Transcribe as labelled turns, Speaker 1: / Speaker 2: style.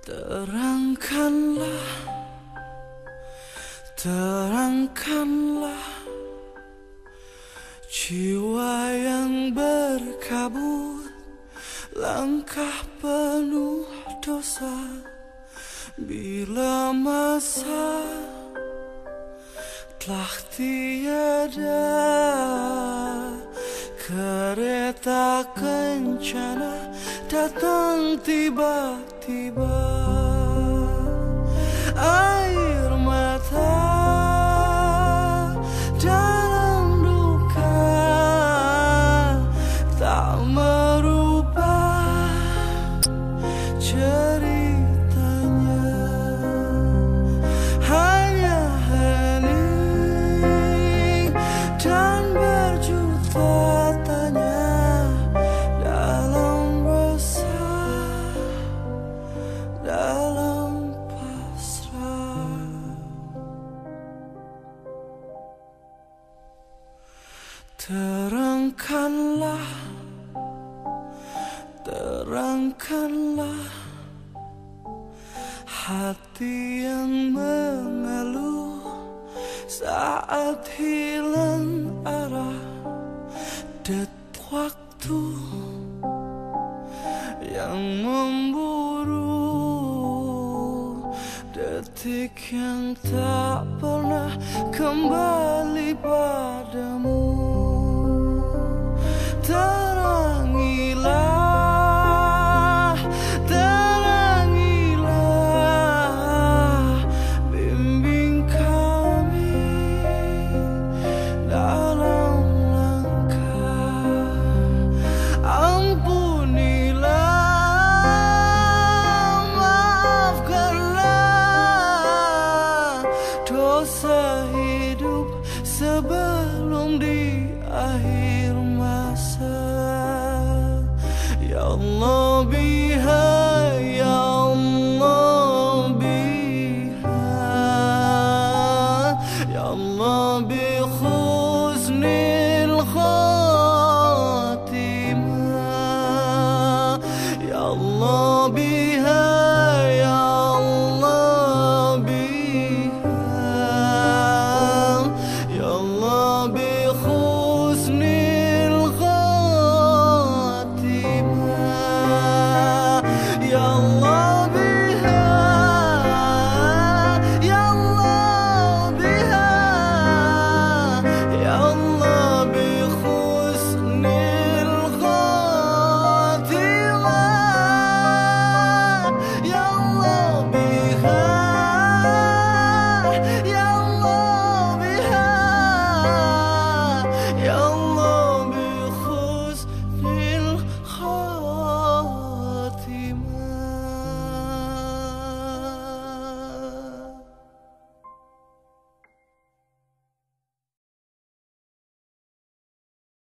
Speaker 1: Terangkanlah, terangkanlah jiwa yang berkabut, langkah penuh dosa. Bila masa telah tiada, kereta kencana datang tiba-tiba. Air mata dalam duka tak merubah ceritanya. Hanya hening dan berjuta tanya dalam resah, dalam pasrah. Terangkanlah, terangkanlah hati yang mengeluh saat hilang arah.